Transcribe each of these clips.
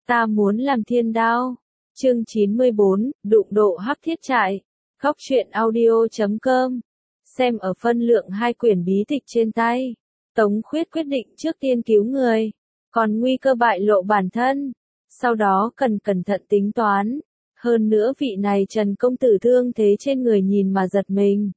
Ta muốn làm thiên đao. Chương 94, đụng độ hắc thiết trại. Góc truyện audio.com. Xem ở phân lượng 2 quyển bí tịch trên tay. Tống Khuyết quyết định trước tiên cứu người, còn nguy cơ bại lộ bản thân. Sau đó cần cẩn thận tính toán. Hơn nữa vị này Trần công tử thương thế trên người nhìn mà giật mình.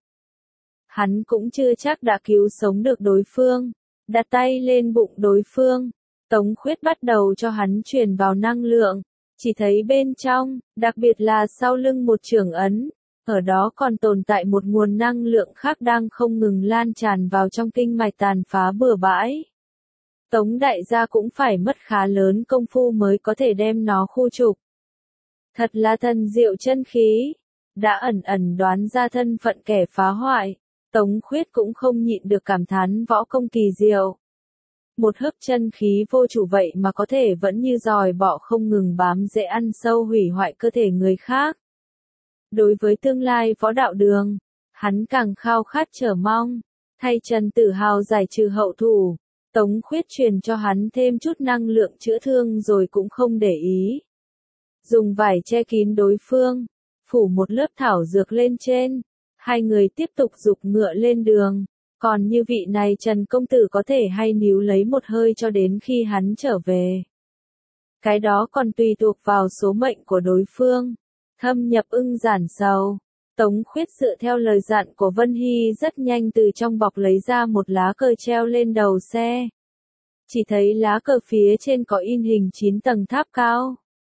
Hắn cũng chưa chắc đã cứu sống được đối phương. Đặt tay lên bụng đối phương. Tống Khuyết bắt đầu cho hắn truyền vào năng lượng. Chỉ thấy bên trong, đặc biệt là sau lưng một trường ấn, ở đó còn tồn tại một nguồn năng lượng khác đang không ngừng lan tràn vào trong kinh mạch tàn phá bừa bãi. Tống đại gia cũng phải mất khá lớn công phu mới có thể đem nó khu trục. Thật là thần diệu chân khí. Đã ẩn ẩn đoán ra thân phận kẻ phá hoại. Tống Khuyết cũng không nhịn được cảm thán võ công kỳ diệu. Một hớp chân khí vô chủ vậy mà có thể vẫn như giòi bọ không ngừng bám rễ ăn sâu hủy hoại cơ thể người khác. Đối với tương lai võ đạo đường, hắn càng khao khát chờ mong. Thay Trần Tử Hào giải trừ hậu thủ, Tống Khuyết truyền cho hắn thêm chút năng lượng chữa thương rồi cũng không để ý. Dùng vải che kín đối phương, phủ một lớp thảo dược lên trên, hai người tiếp tục giục ngựa lên đường. Còn như vị này Trần công tử có thể hay níu lấy một hơi cho đến khi hắn trở về. Cái đó còn tùy thuộc vào số mệnh của đối phương. Thâm nhập ưng giản sầu. Tống Khuyết dựa theo lời dặn của Vân Hy rất nhanh từ trong bọc lấy ra một lá cờ treo lên đầu xe. Chỉ thấy lá cờ phía trên có in hình 9 tầng tháp cao.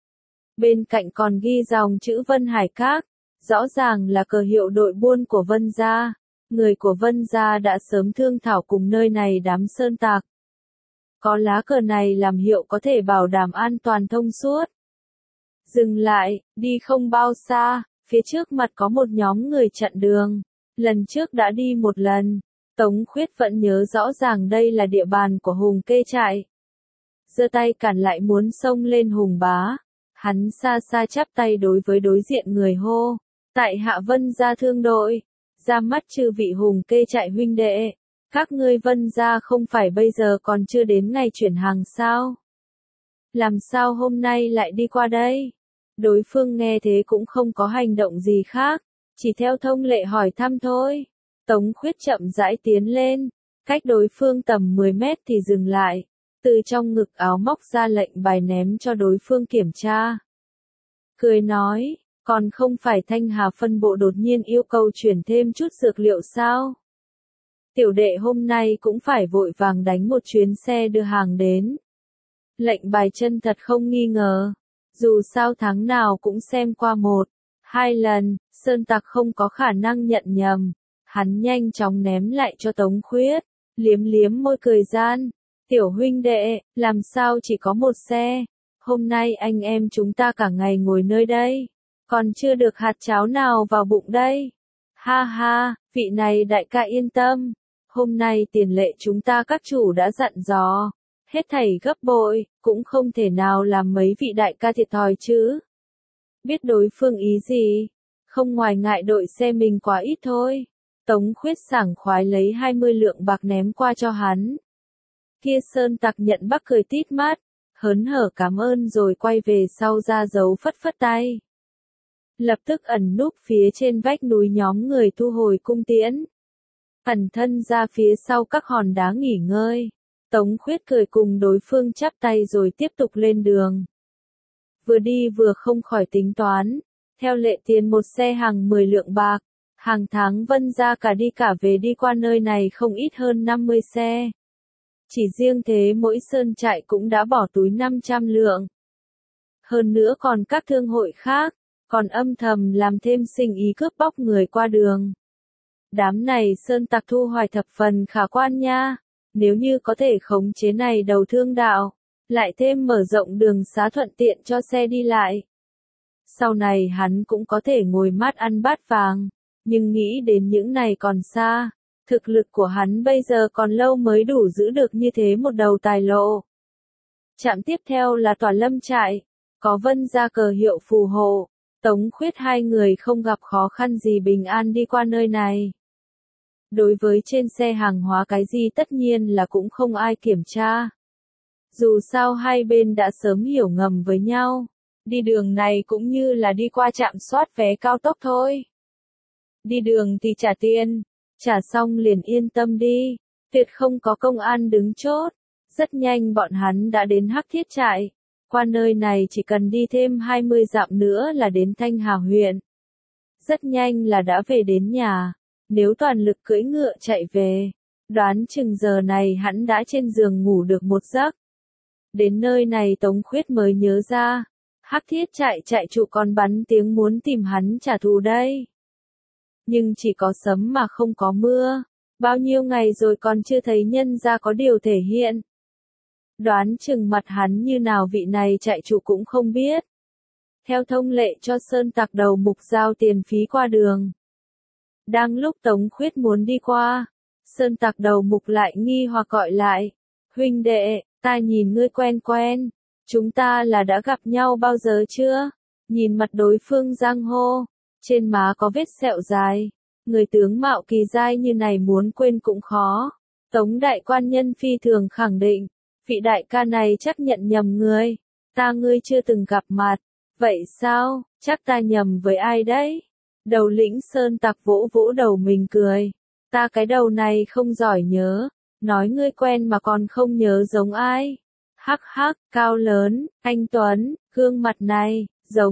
Bên cạnh còn ghi dòng chữ Vân Hải Các, rõ ràng là cờ hiệu đội buôn của Vân gia. Người của Vân gia đã sớm thương thảo cùng nơi này đám sơn tặc. Có lá cờ này làm hiệu có thể bảo đảm an toàn thông suốt. Dừng lại, đi không bao xa, phía trước mặt có một nhóm người chặn đường. Lần trước đã đi một lần, Tống Khuyết vẫn nhớ rõ ràng đây là địa bàn của Hùng Kê trại. Giơ tay cản lại muốn xông lên Hùng bá. Hắn xa xa chắp tay đối với đối diện người hô. Tại hạ Vân gia thương đội. Ra mắt chư vị Hùng Kê trại huynh đệ. Các ngươi Vân gia không phải bây giờ còn chưa đến ngày chuyển hàng sao? Làm sao hôm nay lại đi qua đây? Đối phương nghe thế cũng không có hành động gì khác, chỉ theo thông lệ hỏi thăm thôi. Tống Khuyết chậm rãi tiến lên, cách đối phương tầm 10 mét thì dừng lại, từ trong ngực áo móc ra lệnh bài ném cho đối phương kiểm tra. Cười nói, còn không phải Thanh Hà phân bộ đột nhiên yêu cầu chuyển thêm chút dược liệu sao? Tiểu đệ hôm nay cũng phải vội vàng đánh một chuyến xe đưa hàng đến. Lệnh bài chân thật không nghi ngờ. Dù sao tháng nào cũng xem qua 1-2 lần, sơn tặc không có khả năng nhận nhầm. Hắn nhanh chóng ném lại cho Tống Khuyết, liếm liếm môi cười gian. Tiểu huynh đệ, làm sao chỉ có một xe? Hôm nay anh em chúng ta cả ngày ngồi nơi đây, còn chưa được hạt cháo nào vào bụng đây. Ha ha, vị này đại ca yên tâm. Hôm nay tiền lệ chúng ta các chủ đã dặn dò. Hết thảy gấp bội, cũng không thể nào làm mấy vị đại ca thiệt thòi chứ. Biết đối phương ý gì? Không ngoài ngại đội xe mình quá ít thôi. Tống Khuyết sảng khoái lấy 20 lượng bạc ném qua cho hắn. Kia sơn tặc nhận bắc cười tít mắt, hớn hở cảm ơn rồi quay về sau ra dấu phất phất tay. Lập tức ẩn núp phía trên vách núi nhóm người thu hồi cung tiễn. Ẩn thân ra phía sau các hòn đá nghỉ ngơi. Tống Khuyết cười cùng đối phương chắp tay rồi tiếp tục lên đường. Vừa đi vừa không khỏi tính toán. Theo lệ tiền một xe hàng 10 lượng bạc. Hàng tháng Vân gia cả đi cả về đi qua nơi này không ít hơn 50 xe. Chỉ riêng thế mỗi sơn trại cũng đã bỏ túi 500 lượng. Hơn nữa còn các thương hội khác, còn âm thầm làm thêm sinh ý cướp bóc người qua đường. Đám này sơn tặc thu hoạch thập phần khả quan nha. Nếu như có thể khống chế này đầu thương đạo, lại thêm mở rộng đường xá thuận tiện cho xe đi lại. Sau này hắn cũng có thể ngồi mát ăn bát vàng, nhưng nghĩ đến những này còn xa, thực lực của hắn bây giờ còn lâu mới đủ giữ được như thế một đầu tài lộ. Trạm tiếp theo là Tỏa Lâm trại, có Vân gia cờ hiệu phù hộ, Tống Khuyết hai người không gặp khó khăn gì bình an đi qua nơi này. Đối với trên xe hàng hóa cái gì tất nhiên là cũng không ai kiểm tra. Dù sao hai bên đã sớm hiểu ngầm với nhau. Đi đường này cũng như là đi qua trạm soát vé cao tốc thôi. Đi đường thì trả tiền, trả xong liền yên tâm đi, tuyệt không có công an đứng chốt. Rất nhanh bọn hắn đã đến Hắc Thiết Trại. Qua nơi này chỉ cần đi thêm 20 dặm nữa là đến Thanh Hà huyện. Rất nhanh là đã về đến nhà. Nếu toàn lực cưỡi ngựa chạy về, đoán chừng giờ này hắn đã trên giường ngủ được một giấc. Đến nơi này Tống Khuyết mới nhớ ra, Hắc Thiết Trại trại chủ còn bắn tiếng muốn tìm hắn trả thù đây. Nhưng chỉ có sấm mà không có mưa, bao nhiêu ngày rồi còn chưa thấy nhân ra có điều thể hiện. Đoán chừng mặt hắn như nào vị này trại chủ cũng không biết. Theo thông lệ cho Sơn Tặc đầu mục giao tiền phí qua đường. Đang lúc Tống Khuyết muốn đi qua, Sơn Tặc đầu mục lại nghi hoặc gọi lại. Huynh đệ, ta nhìn ngươi quen quen, chúng ta là đã gặp nhau bao giờ chưa? Nhìn mặt đối phương giang hô, trên má có vết sẹo dài, người tướng mạo kỳ giai như này muốn quên cũng khó. Tống đại quan nhân phi thường khẳng định, vị đại ca này chắc nhận nhầm người, ngươi chưa từng gặp mặt. Vậy sao, chắc ta nhầm với ai đấy? Đầu lĩnh Sơn Tặc vỗ vỗ đầu mình cười. Ta cái đầu này không giỏi nhớ, nói ngươi quen mà còn không nhớ giống ai. Hắc hắc, cao lớn, anh Tuấn, gương mặt này,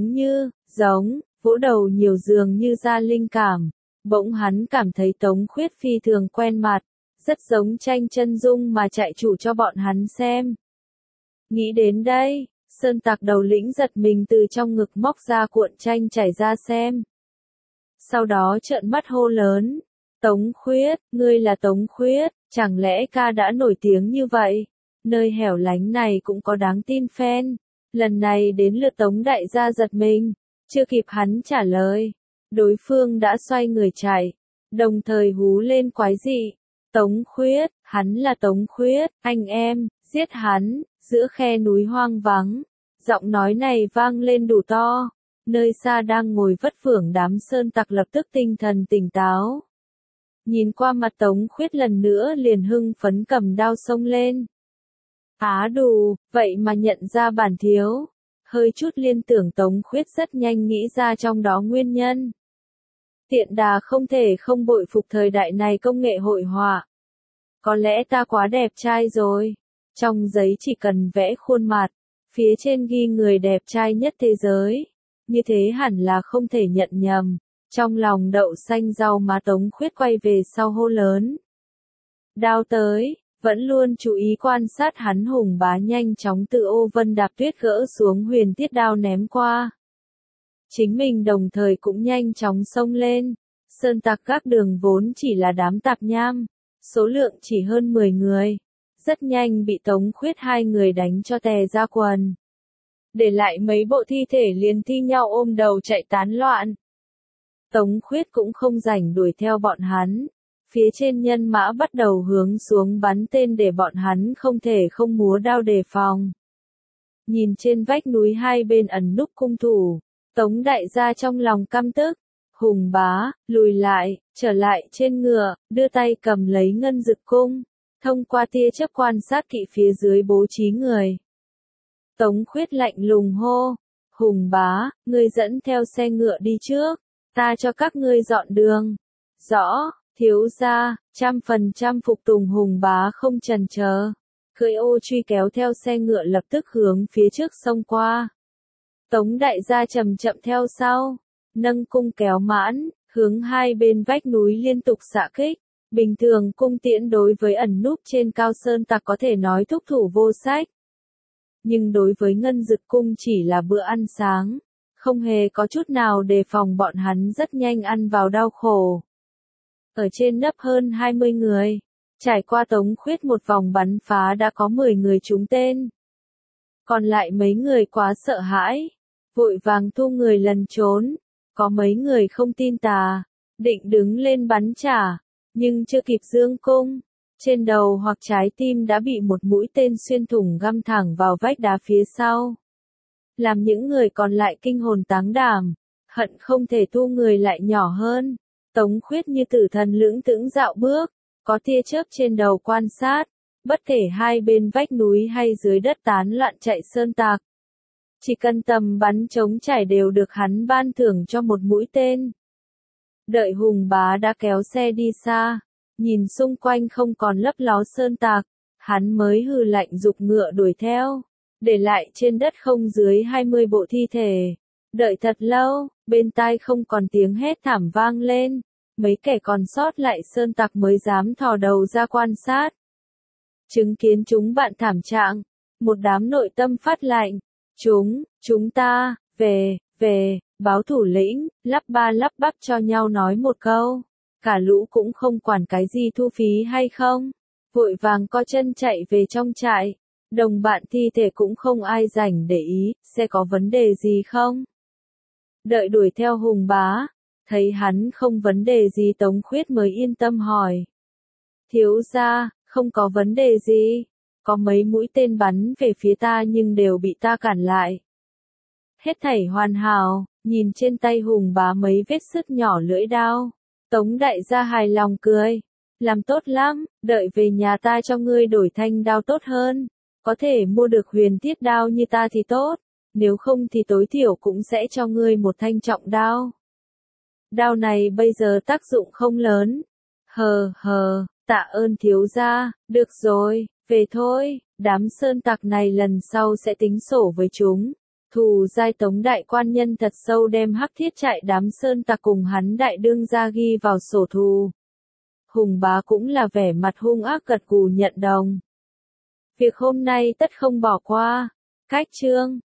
giống, vỗ đầu nhiều dường như ra linh cảm. Bỗng hắn cảm thấy Tống Khuyết phi thường quen mặt, rất giống tranh chân dung mà trại chủ cho bọn hắn xem. Nghĩ đến đây, Sơn Tặc đầu lĩnh giật mình từ trong ngực móc ra cuộn tranh trải ra xem. Sau đó trợn mắt hô lớn, Tống Khuyết, ngươi là Tống Khuyết, chẳng lẽ ca đã nổi tiếng như vậy? Nơi hẻo lánh này cũng có đáng tin phen. Lần này đến lượt Tống đại gia giật mình, chưa kịp hắn trả lời. Đối phương đã xoay người chạy, đồng thời hú lên quái dị. Tống Khuyết, hắn là Tống Khuyết, anh em, giết hắn, giữa khe núi hoang vắng. Giọng nói này vang lên đủ to. Nơi xa đang ngồi vất vưởng đám Sơn Tặc lập tức tinh thần tỉnh táo. Nhìn qua mặt Tống Khuyết lần nữa liền hưng phấn cầm đao xông lên. Á đù, vậy mà nhận ra bản thiếu. Hơi chút liên tưởng Tống Khuyết rất nhanh nghĩ ra trong đó nguyên nhân. Tiện đà không thể không bội phục thời đại này công nghệ hội họa. Có lẽ ta quá đẹp trai rồi. Trong giấy chỉ cần vẽ khuôn mặt, phía trên ghi người đẹp trai nhất thế giới. Như thế hẳn là không thể nhận nhầm. Trong lòng đậu xanh rau má Tống Khuyết quay về sau hô lớn. Đao tới, vẫn luôn chú ý quan sát hắn Hùng Bá nhanh chóng từ ô vân đạp tuyết gỡ xuống huyền thiết đao ném qua. Chính mình đồng thời cũng nhanh chóng xông lên. Sơn Tặc các đường vốn chỉ là đám tạp nham, số lượng chỉ hơn 10 người. Rất nhanh bị Tống Khuyết hai người đánh cho tè ra quần. Để lại mấy bộ thi thể liền thi nhau ôm đầu chạy tán loạn. Tống Khuyết cũng không rảnh đuổi theo bọn hắn. Phía trên nhân mã bắt đầu hướng xuống bắn tên để bọn hắn không thể không múa đao đề phòng. Nhìn trên vách núi hai bên ẩn núp cung thủ, Tống đại gia trong lòng căm tức. Hùng Bá, lùi lại, trở lại trên ngựa, đưa tay cầm lấy ngân dực cung. Thông qua tia chớp quan sát kỹ phía dưới bố trí người. Tống Khuyết lạnh lùng hô. Hùng Bá, ngươi dẫn theo xe ngựa đi trước. Ta cho các ngươi dọn đường. Rõ, thiếu gia, 100% phục tùng. Hùng Bá không chần chờ. Cưỡi ô truy kéo theo xe ngựa lập tức hướng phía trước xông qua. Tống đại gia chậm chậm theo sau. Nâng cung kéo mãn, hướng hai bên vách núi liên tục xạ kích. Bình thường cung tiễn đối với ẩn núp trên cao Sơn Tặc có thể nói thúc thủ vô sách. Nhưng đối với ngân dực cung chỉ là bữa ăn sáng. Không hề có chút nào đề phòng, bọn hắn rất nhanh ăn vào đau khổ. Ở trên nấp hơn 20 người. Trải qua Tống Khuyết một vòng bắn phá đã có 10 người trúng tên. Còn lại mấy người quá sợ hãi. Vội vàng thu người lần trốn. Có mấy người không tin tà. Định đứng lên bắn trả. Nhưng chưa kịp dương cung. Trên đầu hoặc trái tim đã bị một mũi tên xuyên thủng găm thẳng vào vách đá phía sau. Làm những người còn lại kinh hồn táng đảm. Hận không thể thu người lại nhỏ hơn. Tống Khuyết như tử thần lưỡng thững dạo bước. Có tia chớp trên đầu quan sát. bất kể hai bên vách núi hay dưới đất tán loạn chạy sơn tặc. Chỉ cần tầm bắn trống trải đều được hắn ban thưởng cho một mũi tên. Đợi Hùng Bá đã kéo xe đi xa, nhìn xung quanh không còn lấp ló sơn tặc, hắn mới hừ lạnh giục ngựa đuổi theo, để lại trên đất không dưới 20 bộ thi thể. Đợi thật lâu, bên tai không còn tiếng hét thảm vang lên, mấy kẻ còn sót lại sơn tặc mới dám thò đầu ra quan sát. Chứng kiến chúng bạn thảm trạng, một đám nội tâm phát lạnh, chúng ta, về, báo thủ lĩnh, lắp ba lắp bắp cho nhau nói một câu. Cả lũ cũng không quản cái gì thu phí hay không, vội vàng co chân chạy về trong trại. Đồng bạn thi thể cũng không ai rảnh để ý, sẽ có vấn đề gì không? Đợi đuổi theo Hùng Bá, thấy hắn không vấn đề gì Tống Khuyết mới yên tâm hỏi. Thiếu gia, không có vấn đề gì, có mấy mũi tên bắn về phía ta nhưng đều bị ta cản lại. Hết thảy hoàn hảo, nhìn trên tay Hùng Bá mấy vết sứt nhỏ lưỡi đao. Tống đại gia hài lòng cười. Làm tốt lắm, đợi về nhà ta cho ngươi đổi thanh đao tốt hơn. Có thể mua được huyền thiết đao như ta thì tốt, nếu không thì tối thiểu cũng sẽ cho ngươi một thanh trọng đao. Đao này bây giờ tác dụng không lớn. Tạ ơn thiếu gia, được rồi, về thôi, đám sơn tặc này lần sau sẽ tính sổ với chúng. Thù giai Tống đại quan nhân thật sâu đem Hắc Thiết Trại đám sơn tặc cùng hắn đại đương gia ghi vào sổ thù. Hùng Bá cũng là vẻ mặt hung ác gật gù nhận đồng. Việc hôm nay tất không bỏ qua. Cách chương